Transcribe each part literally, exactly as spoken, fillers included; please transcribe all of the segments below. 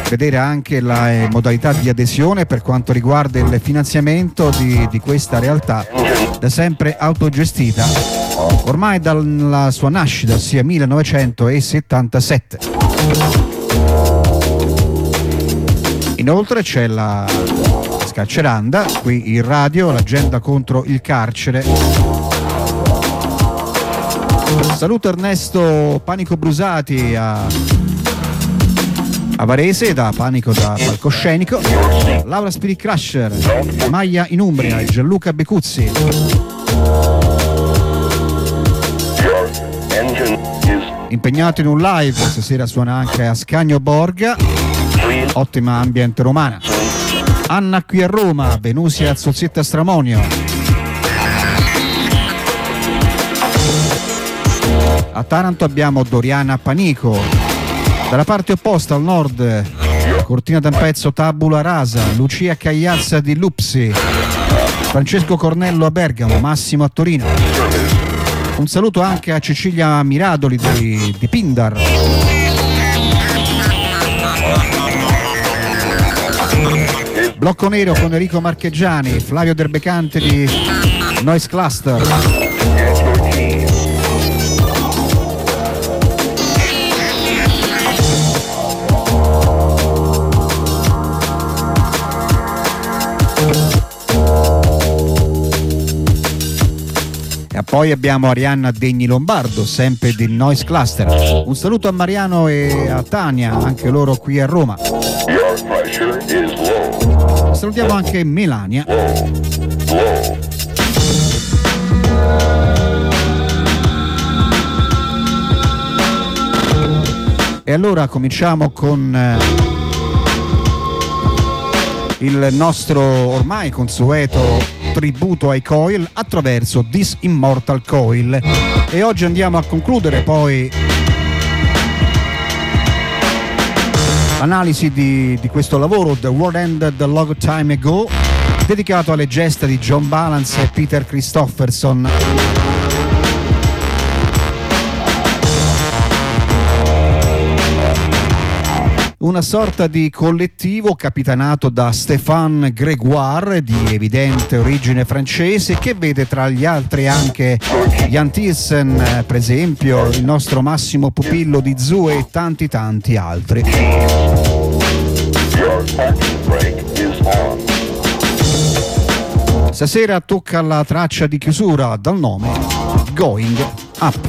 vedere anche la eh, modalità di adesione per quanto riguarda il finanziamento di, di questa realtà, da sempre autogestita, ormai dalla sua nascita, ossia millenovecentosettantasette. Inoltre c'è la Scacceranda, qui in radio, l'agenda contro il carcere. Saluto Ernesto Panico Brusati a, a Varese, da Panico da Palcoscenico, Laura Spirit Crusher, Maia in Umbria, Gianluca Becuzzi. Impegnato in un live, stasera suona anche Ascanio Borga, ottima ambiente romana. Anna qui a Roma, Venusia Solzietta Stramonio. A Taranto abbiamo Doriana Panico. Dalla parte opposta, al nord, Cortina d'Ampezzo Tabula Rasa, Lucia Cagliazza di Lupsi, Francesco Cornello a Bergamo, Massimo a Torino. Un saluto anche a Cecilia Miradoli di, di Pindar. Blocco Nero con Enrico Marcheggiani, Flavio Derbecante di Noise Cluster. E poi abbiamo Arianna Degni Lombardo, sempre di Noise Cluster. Un saluto a Mariano e a Tania, anche loro qui a Roma. Salutiamo anche Melania. E allora cominciamo con eh, il nostro ormai consueto tributo ai Coil attraverso This Immortal Coil. E oggi andiamo a concludere poi l'analisi di, di questo lavoro, The World Ended a Long Time Ago, dedicato alle gesta di John Balance e Peter Christopherson. Una sorta di collettivo capitanato da Stéphane Grégoire, di evidente origine francese, che vede tra gli altri anche Jan Tiersen, per esempio, il nostro Massimo Pupillo di Zoo e tanti tanti altri. Stasera tocca la traccia di chiusura dal nome Going Up.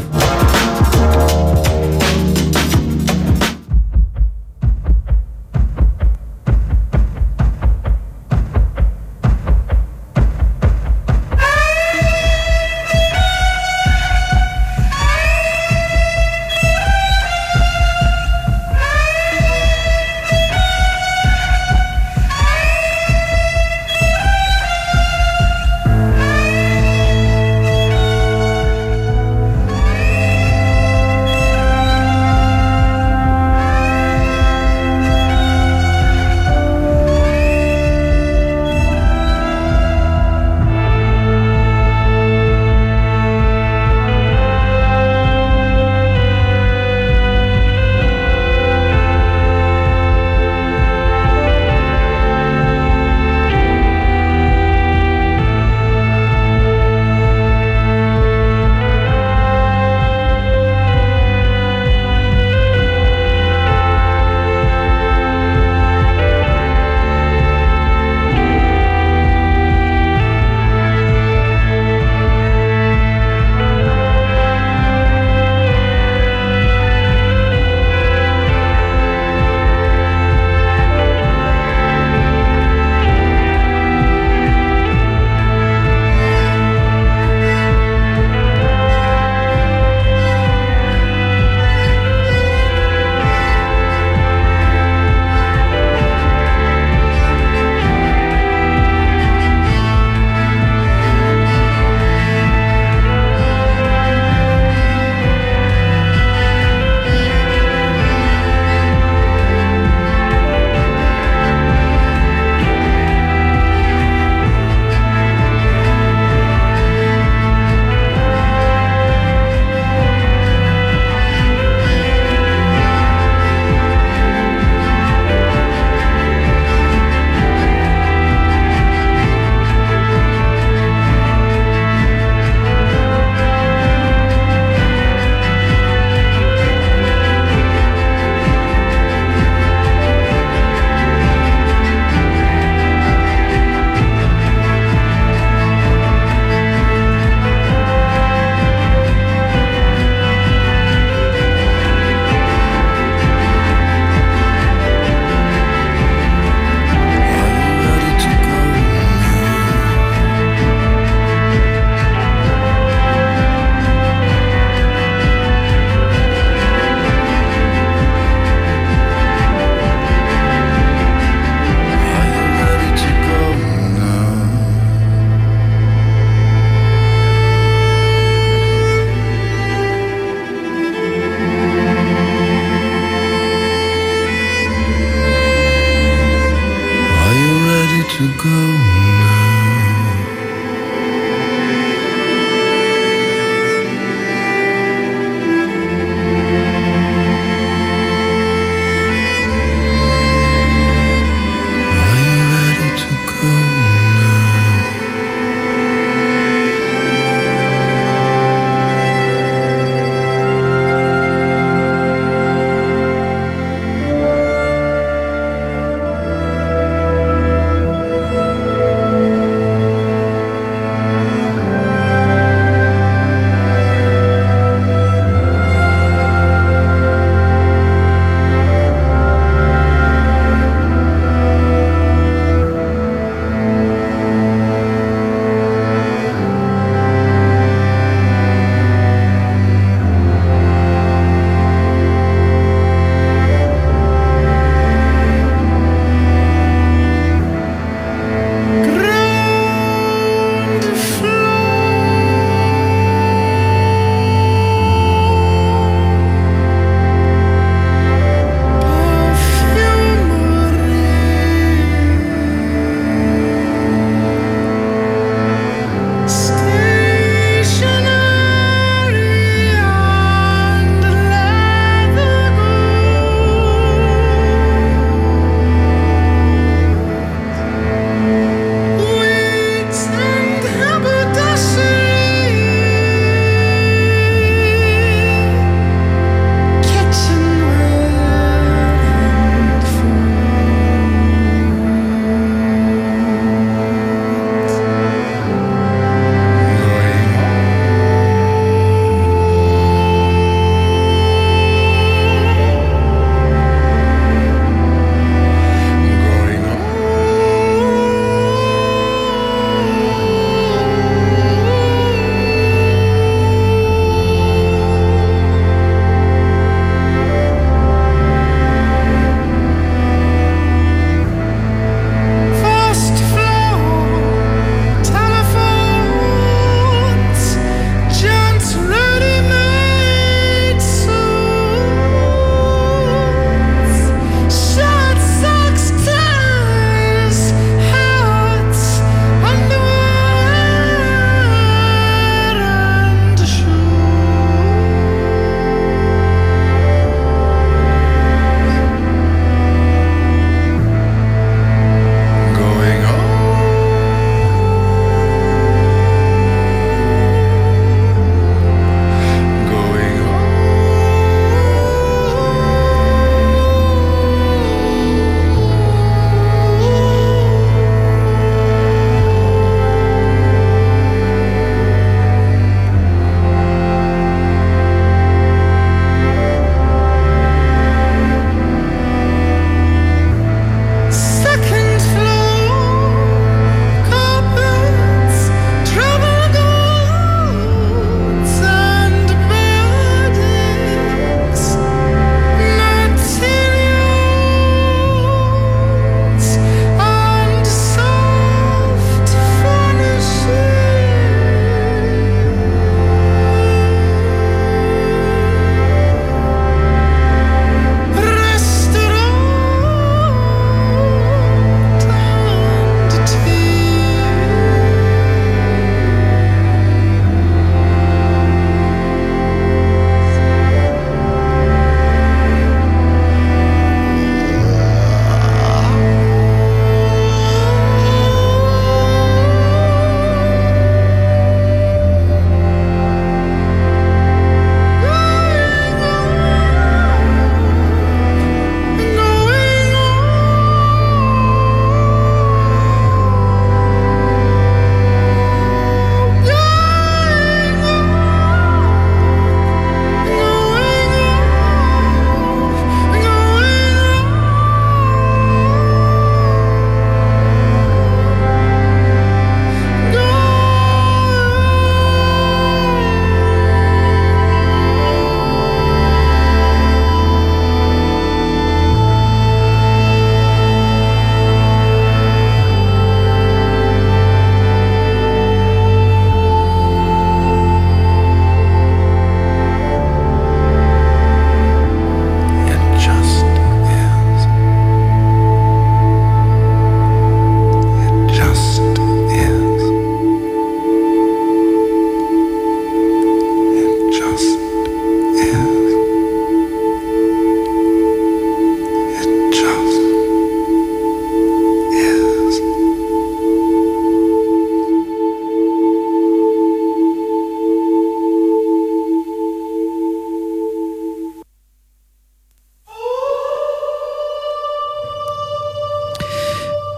to go now? Are you ready to go now?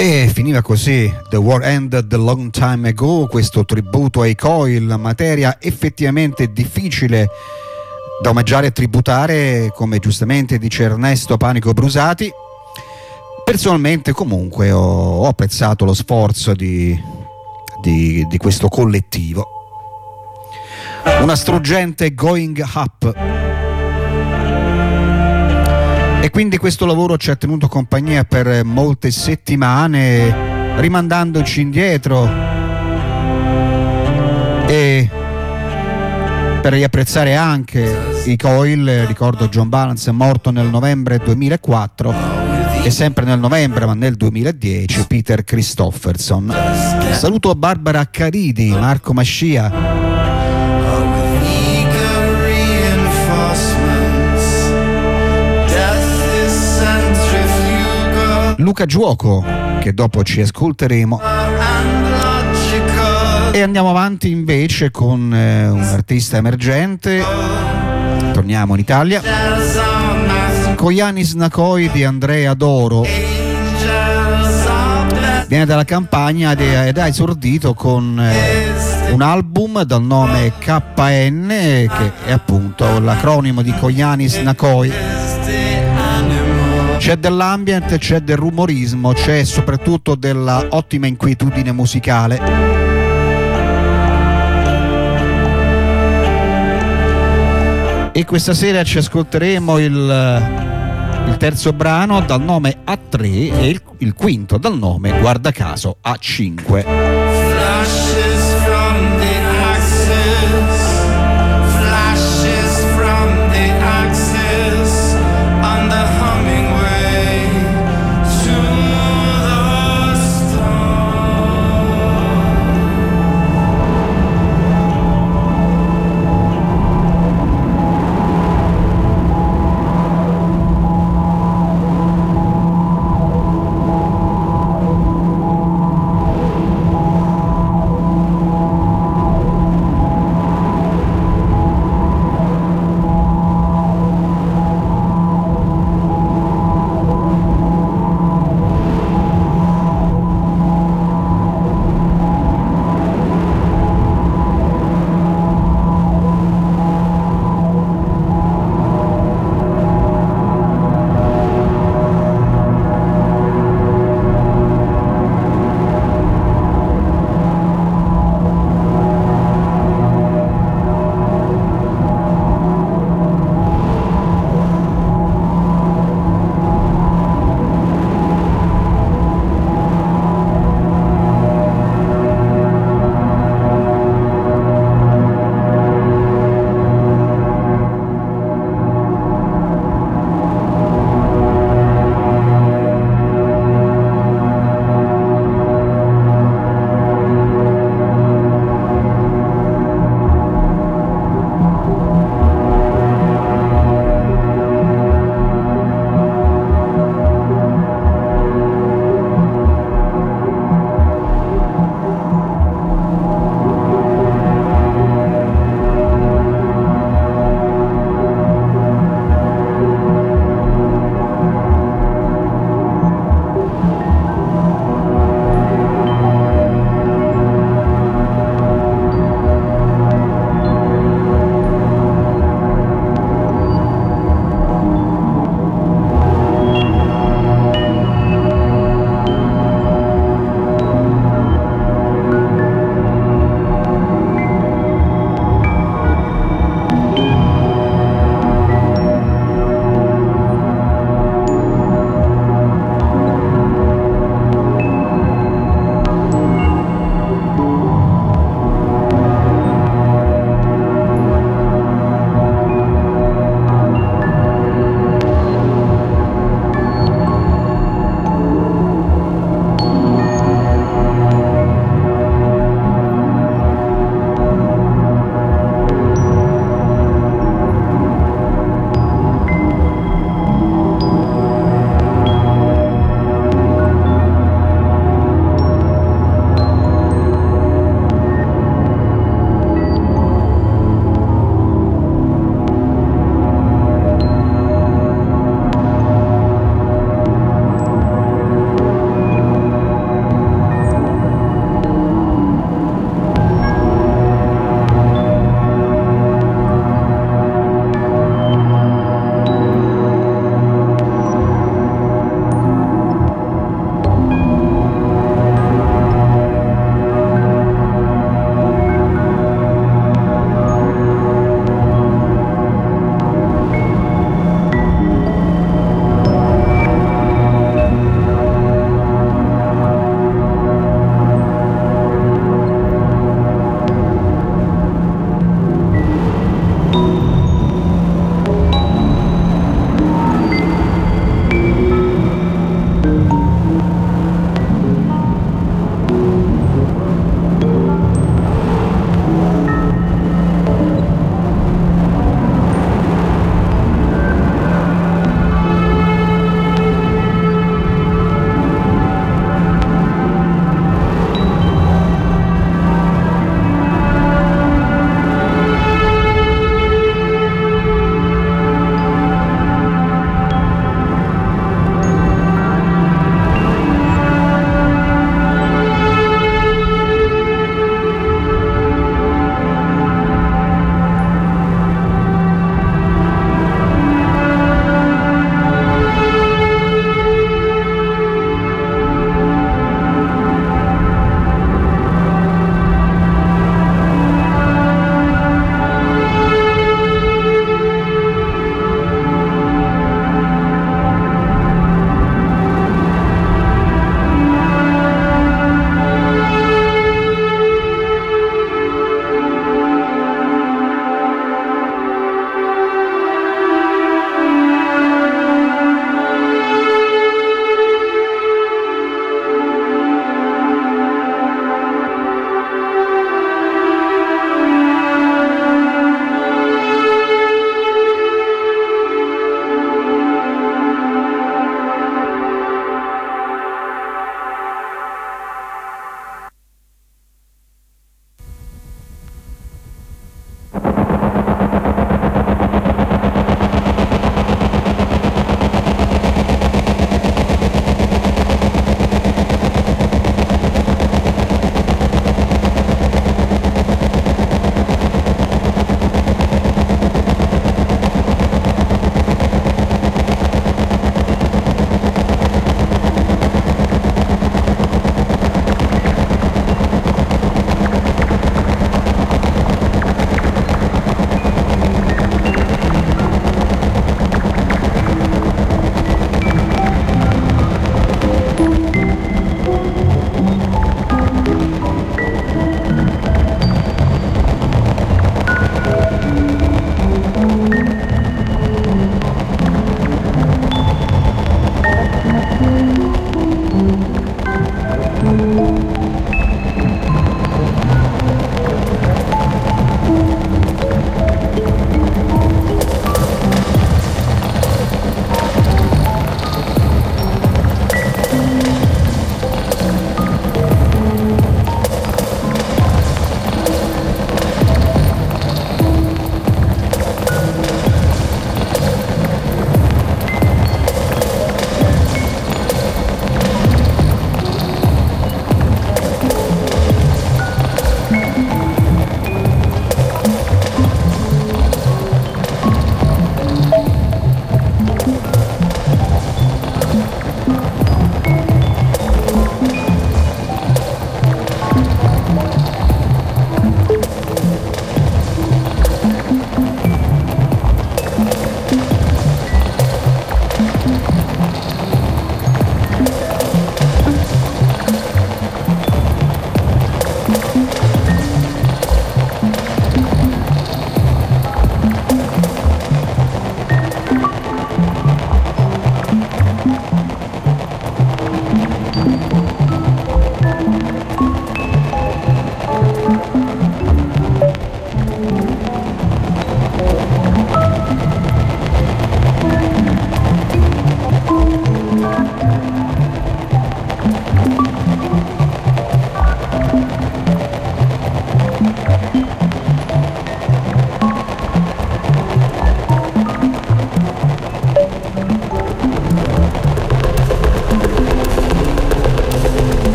E finiva così The War Ended a Long Time Ago, questo tributo ai Coil, materia effettivamente difficile da omaggiare e tributare, come giustamente dice Ernesto Panico Brusati. Personalmente comunque ho, ho apprezzato lo sforzo di, di, di questo collettivo. Una struggente Going Up. E quindi questo lavoro ci ha tenuto compagnia per molte settimane, rimandandoci indietro e per riapprezzare anche i Coil. Ricordo John Balance è morto nel novembre duemilaquattro e sempre nel novembre ma nel duemiladieci Peter Christopherson. Saluto Barbara Caridi, Marco Mascia, Luca Giuoco, che dopo ci ascolteremo, e andiamo avanti invece con eh, un artista emergente. Torniamo in Italia con Yanis Nakoi di Andrea Doro. Viene dalla Campania ed ha esordito con eh, un album dal nome K N, che è appunto l'acronimo di Koyanis Nakoi. C'è dell'ambient, c'è del rumorismo, c'è soprattutto della ottima inquietudine musicale. E questa sera ci ascolteremo il, il terzo brano dal nome A tre e il, il quinto dal nome, guarda caso, A cinque. Flashes from the axis, flashes from the axis, on the humming way to the stars.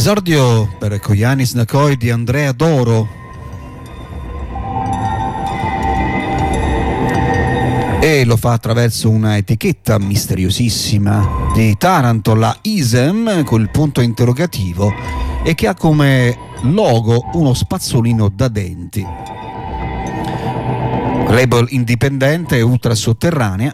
Esordio per Koyanis Nakoi di Andrea Doro, e lo fa attraverso una etichetta misteriosissima di Taranto, la Isem, col punto interrogativo, e che ha come logo uno spazzolino da denti. Label indipendente e ultra sotterranea.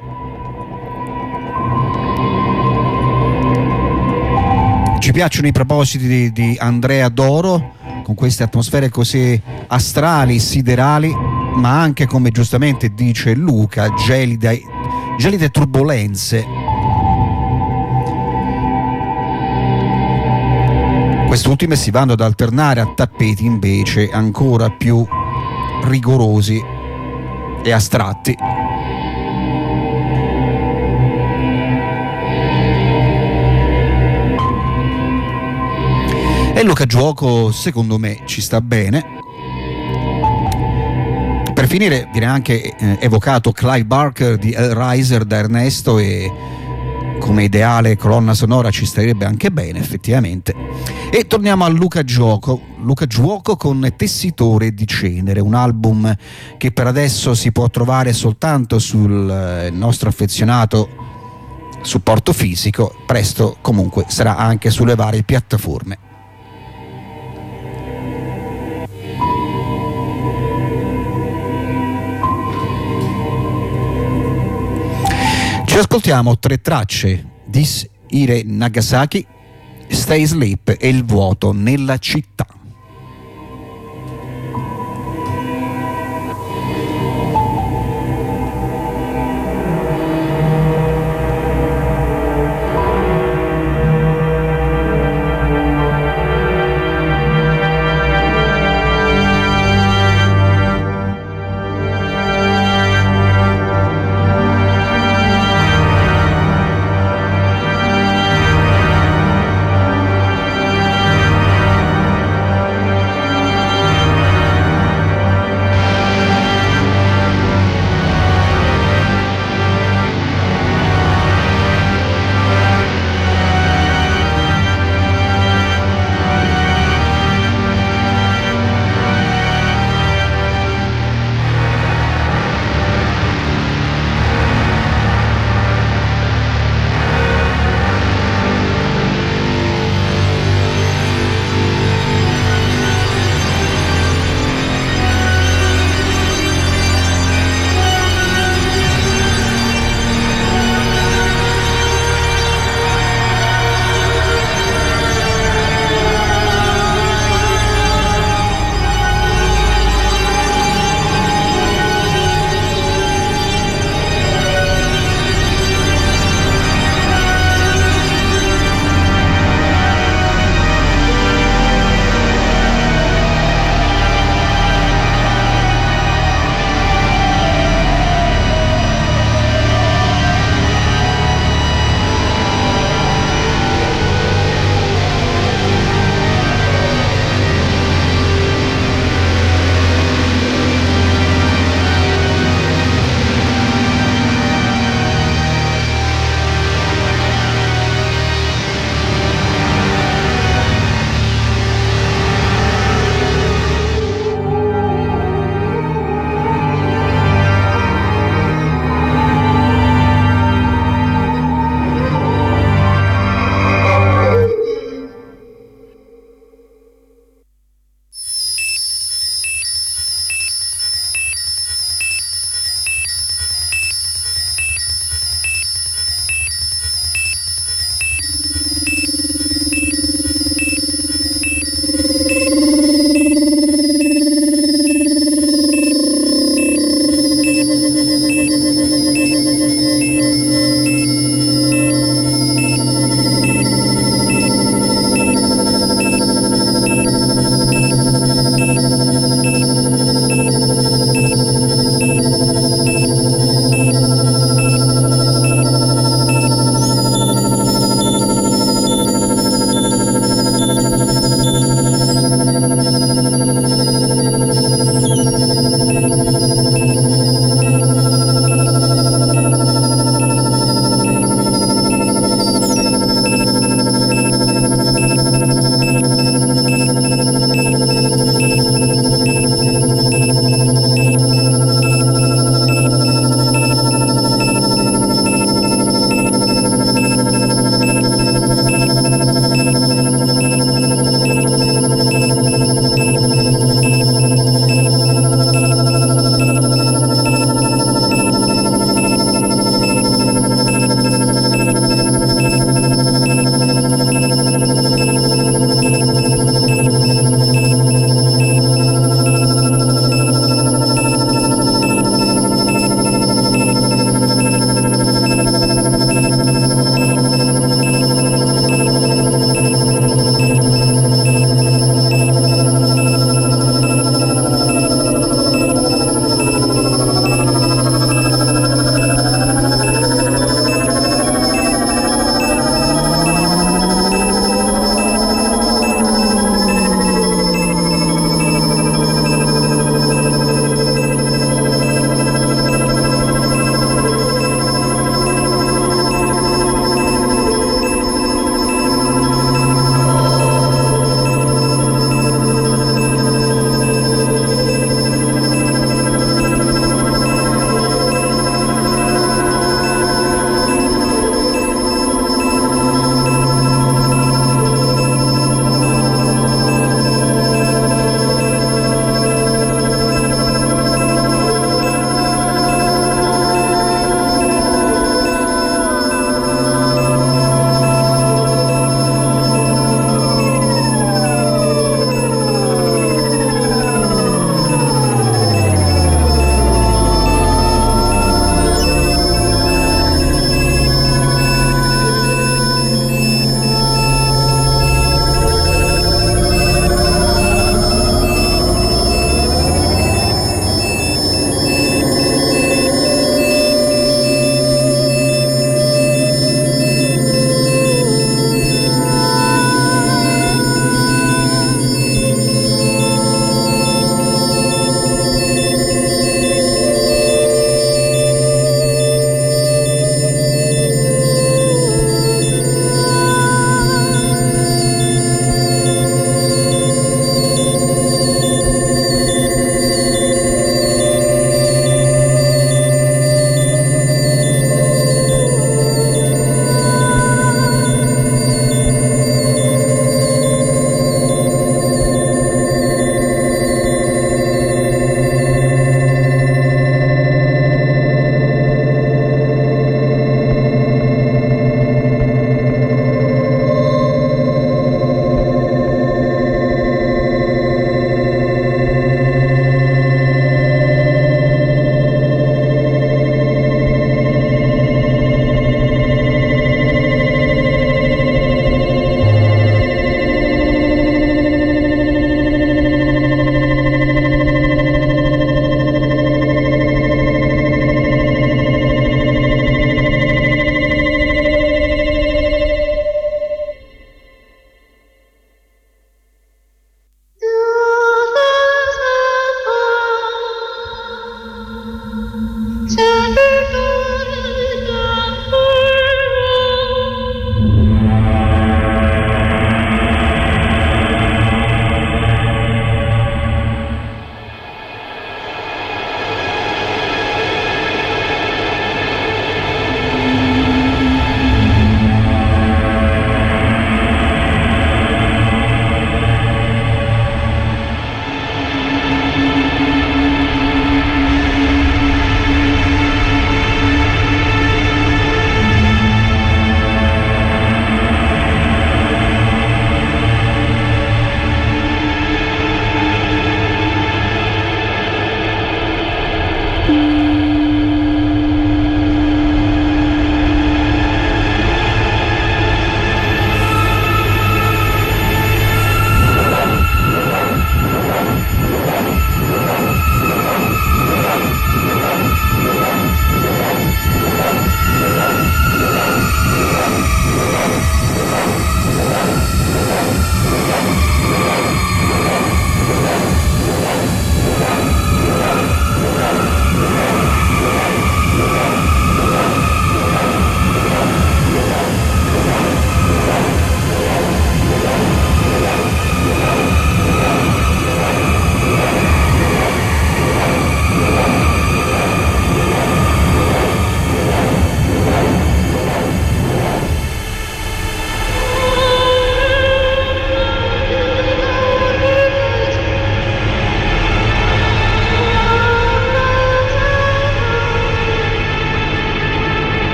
Ci piacciono i propositi di, di Andrea Doro, con queste atmosfere così astrali, siderali, ma anche, come giustamente dice Luca, gelide, gelide turbolenze. Quest'ultime si vanno ad alternare a tappeti invece ancora più rigorosi e astratti. E Luca Giuoco secondo me ci sta bene. Per finire viene anche eh, evocato Clive Barker di Hellraiser da Ernesto, e come ideale colonna sonora ci starebbe anche bene effettivamente. E torniamo a Luca Giuoco, Luca Giuoco con Tessitore di Cenere, un album che per adesso si può trovare soltanto sul eh, nostro affezionato supporto fisico, presto comunque sarà anche sulle varie piattaforme. Ci ascoltiamo tre tracce: This Ire Nagasaki, Stay Sleep e Il vuoto nella città.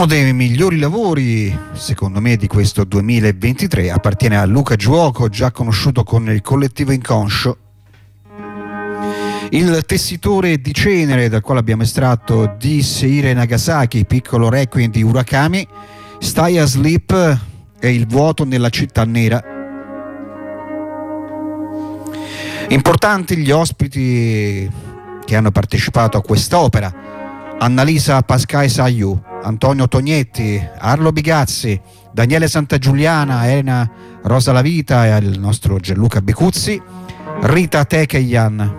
Uno dei migliori lavori, secondo me, di questo duemilaventitré appartiene a Luca Giuoco, già conosciuto con il collettivo Inconscio. Il tessitore di cenere, dal quale abbiamo estratto di Seire Nagasaki, piccolo requiem di Urakami, Stay Asleep e Il vuoto nella città nera. Importanti gli ospiti che hanno partecipato a quest'opera: Annalisa Pascai Saiu, Antonio Tognetti, Arlo Bigazzi, Daniele Santagiuliana, Elena Rosa Lavita e il nostro Gianluca Bicuzzi, Rita Tekeyan.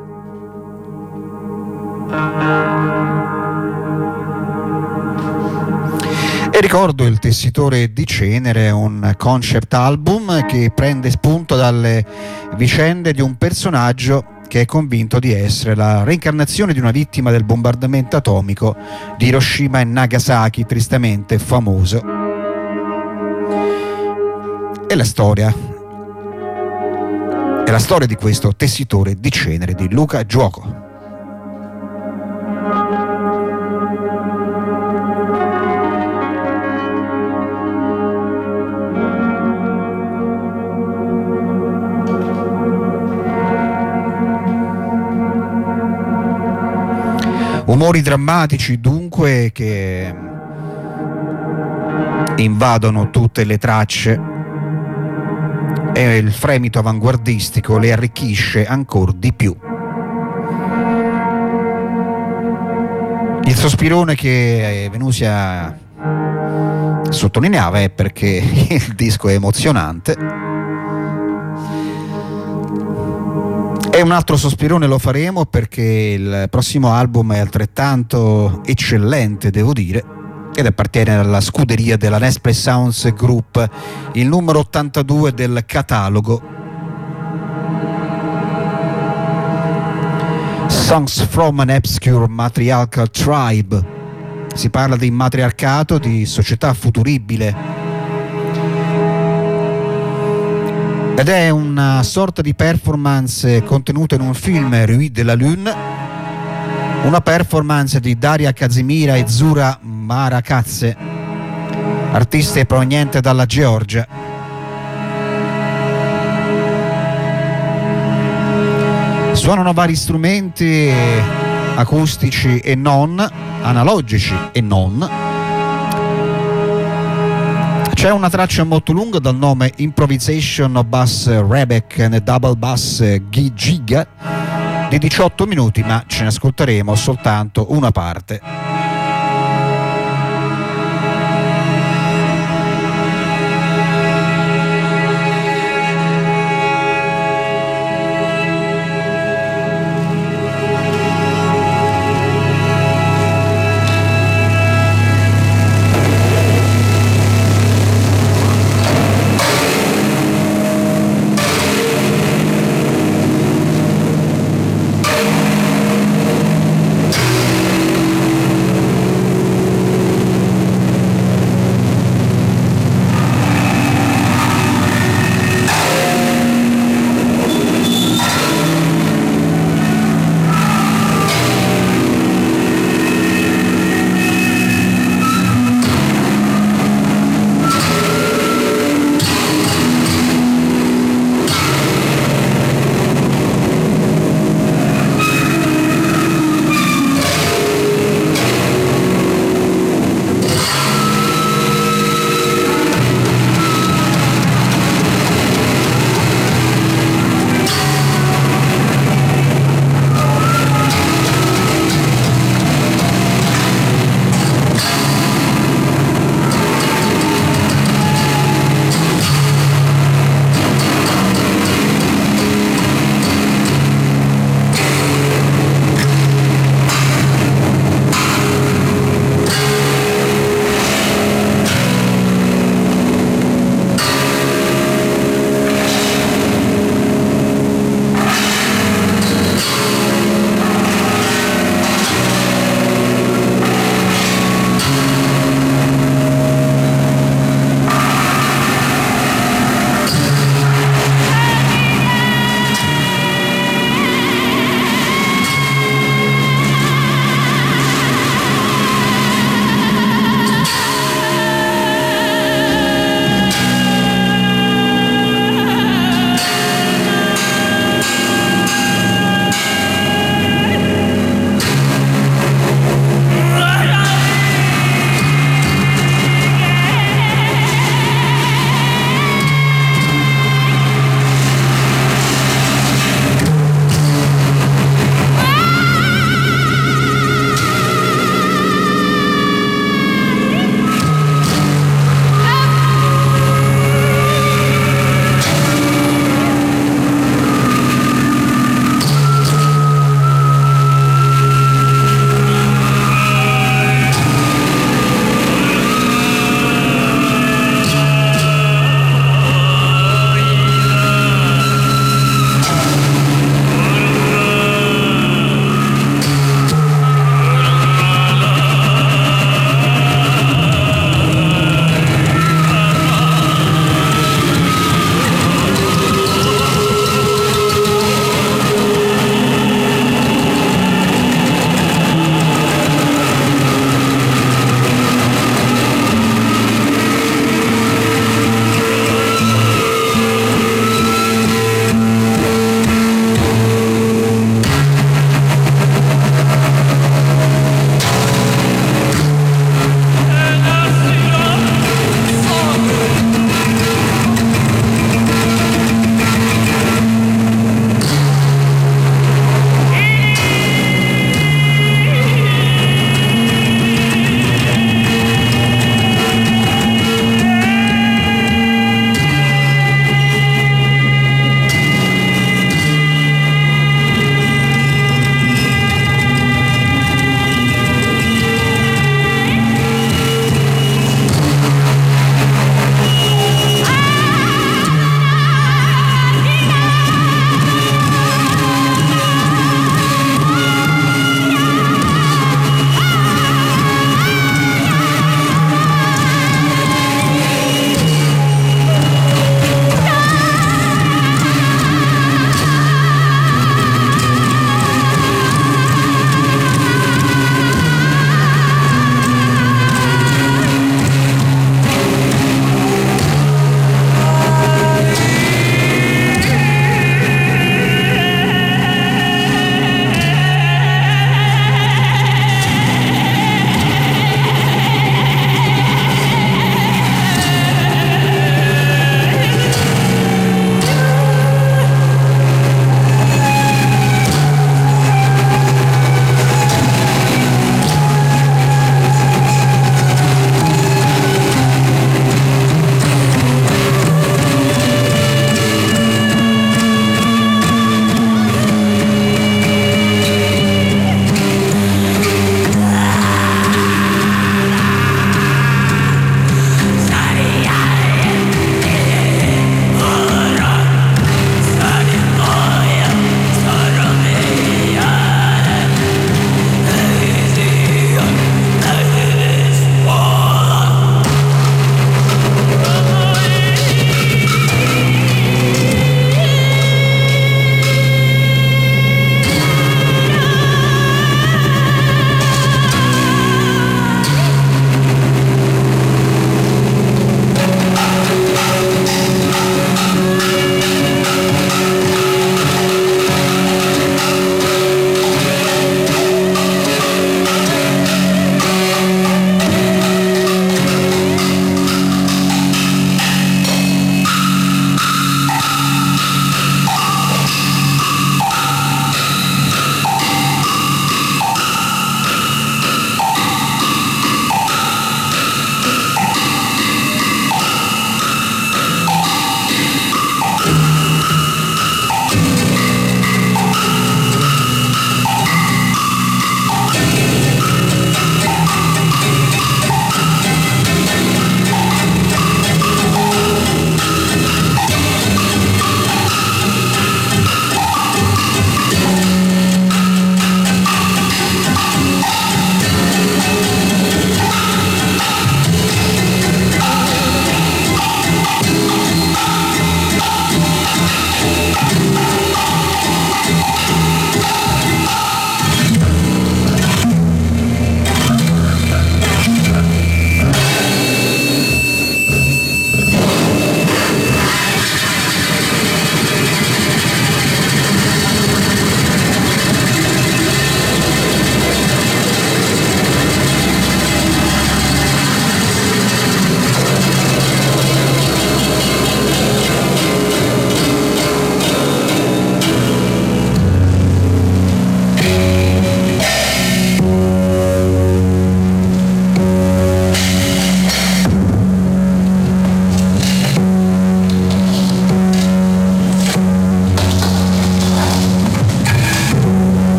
E ricordo Il tessitore di cenere, un concept album che prende spunto dalle vicende di un personaggio che è convinto di essere la reincarnazione di una vittima del bombardamento atomico di Hiroshima e Nagasaki, tristemente famoso. E la storia è la storia di questo tessitore di cenere di Luca Giuoco. Umori drammatici dunque che invadono tutte le tracce e il fremito avanguardistico le arricchisce ancora di più. Il sospirone che Venusia sottolineava è perché il disco è emozionante. E un altro sospirone lo faremo perché il prossimo album è altrettanto eccellente, devo dire, ed appartiene alla scuderia della Nesplay Sounds Group, il numero ottantadue del catalogo. Songs from an Obscure Matriarchal Tribe. Si parla di matriarcato, di società futuribile. Ed è una sorta di performance contenuta in un film, Rue de la Lune, una performance di Daria Kazimira e Zura Marakadze, artiste provenienti dalla Georgia. Suonano vari strumenti acustici e non, analogici e non. C'è una traccia molto lunga dal nome Improvisation Bass Rebek and Double Bass Giga di diciotto minuti, ma ce ne ascolteremo soltanto una parte.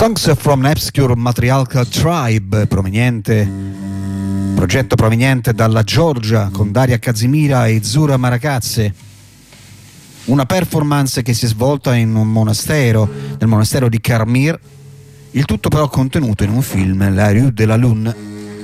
Songs from an Obscure Matriarchal Tribe, proveniente, progetto proveniente dalla Georgia con Daria Kazimira e Zura Maracazze. Una performance che si è svolta in un monastero, nel monastero di Karmir, il tutto però contenuto in un film, La Rue de la Lune.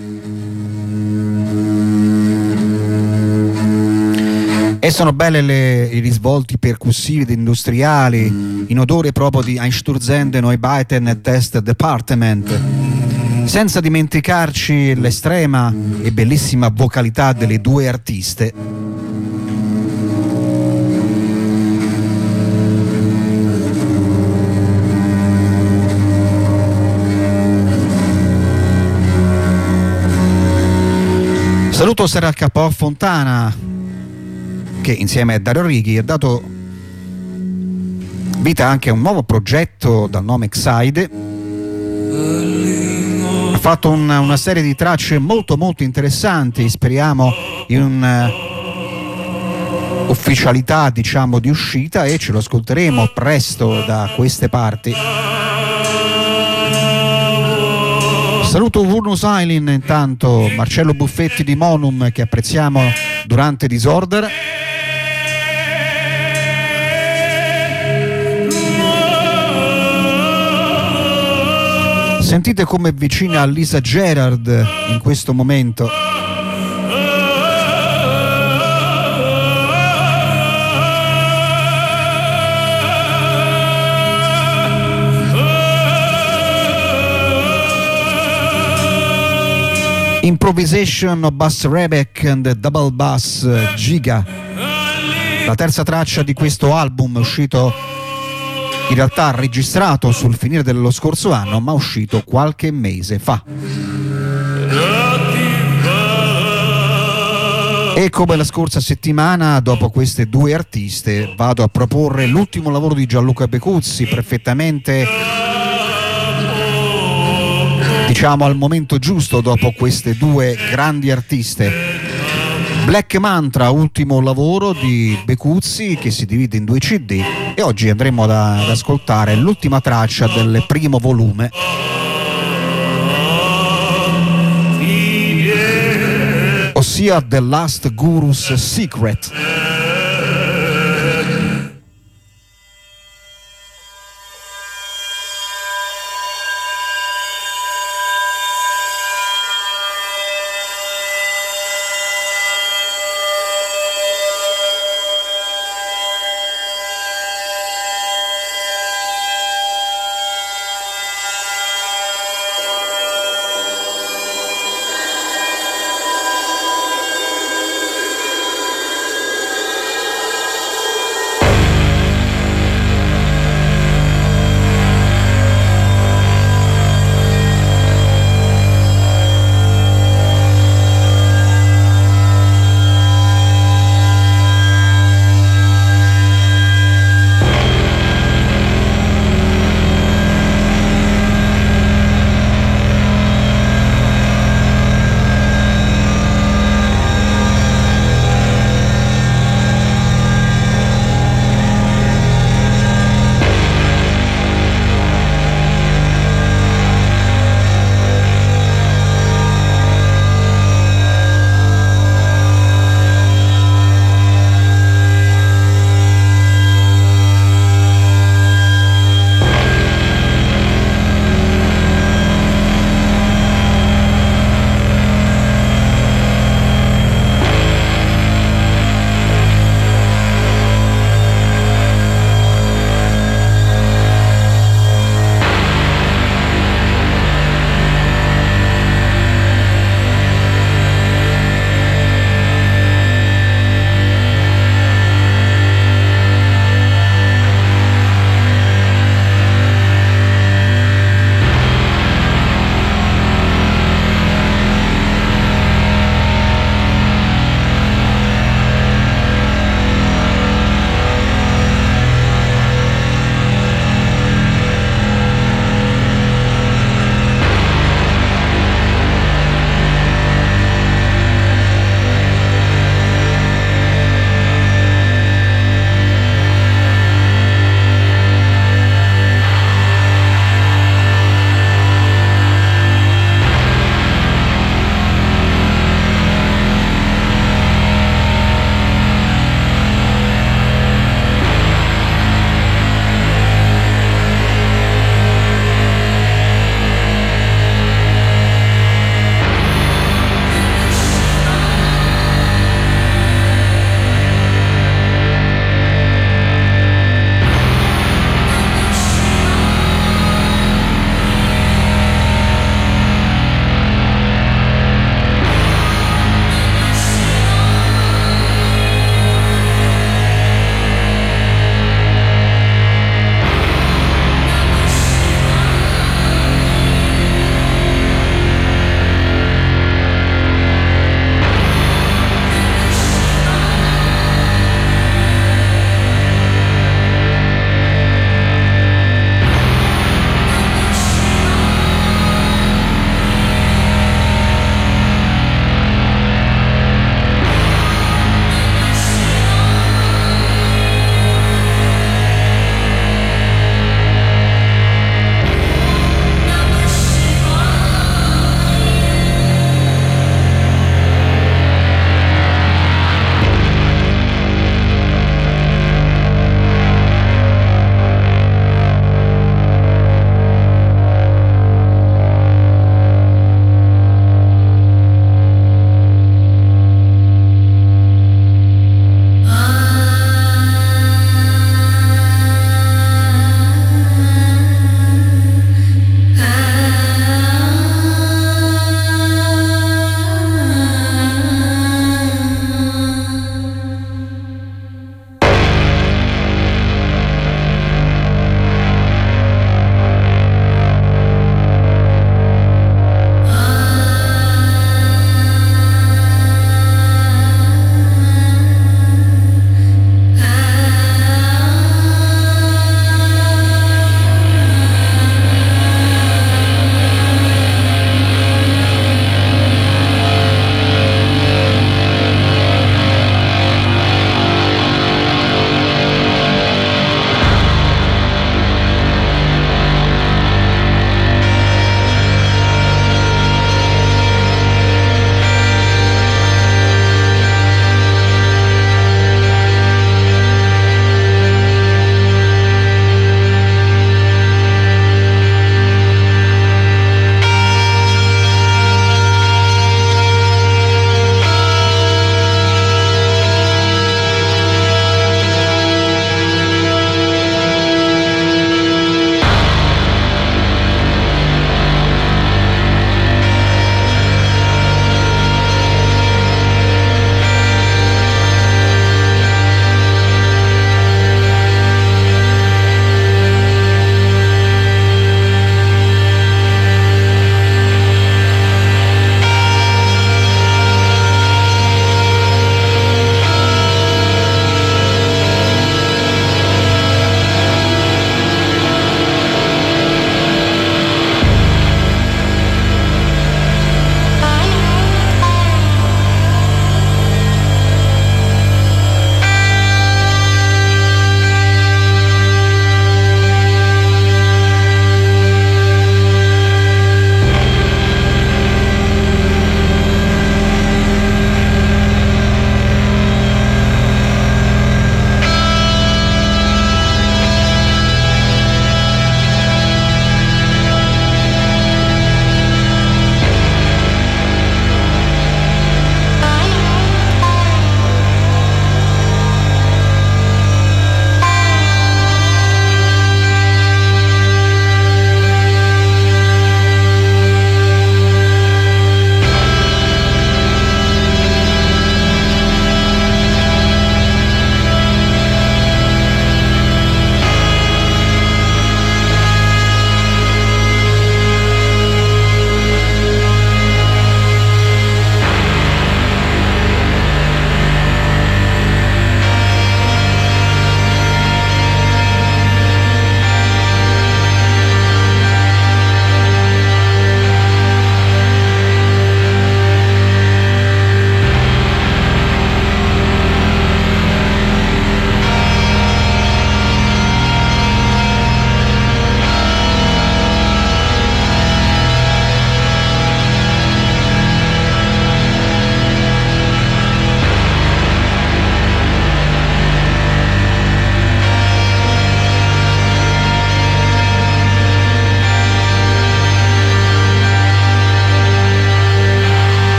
E sono belle le, i risvolti percussivi ed industriali, in odore proprio di Einstürzende Neubauten e Test Department, senza dimenticarci l'estrema e bellissima vocalità delle due artiste. Saluto Sera K O Fontana, che insieme a Dario Righi ha dato vita anche a un nuovo progetto dal nome Xide. Ha fatto un, una serie di tracce molto molto interessanti, speriamo in un'ufficialità diciamo di uscita, e ce lo ascolteremo presto da queste parti. Saluto Vurnus Eileen, intanto Marcello Buffetti di Monum, che apprezziamo durante Disorder. Sentite come è vicina a Lisa Gerard in questo momento. Improvisation of Bass Rebek and Double Bass Giga, la terza traccia di questo album, uscito in realtà registrato sul finire dello scorso anno, ma uscito qualche mese fa. E come la scorsa settimana, dopo queste due artiste, vado a proporre l'ultimo lavoro di Gianluca Becuzzi, perfettamente, diciamo, al momento giusto dopo queste due grandi artiste. Black Mantra, ultimo lavoro di Becuzzi, che si divide in due C D, e oggi andremo ad, ad ascoltare l'ultima traccia del primo volume. Ossia The Last Guru's Secret.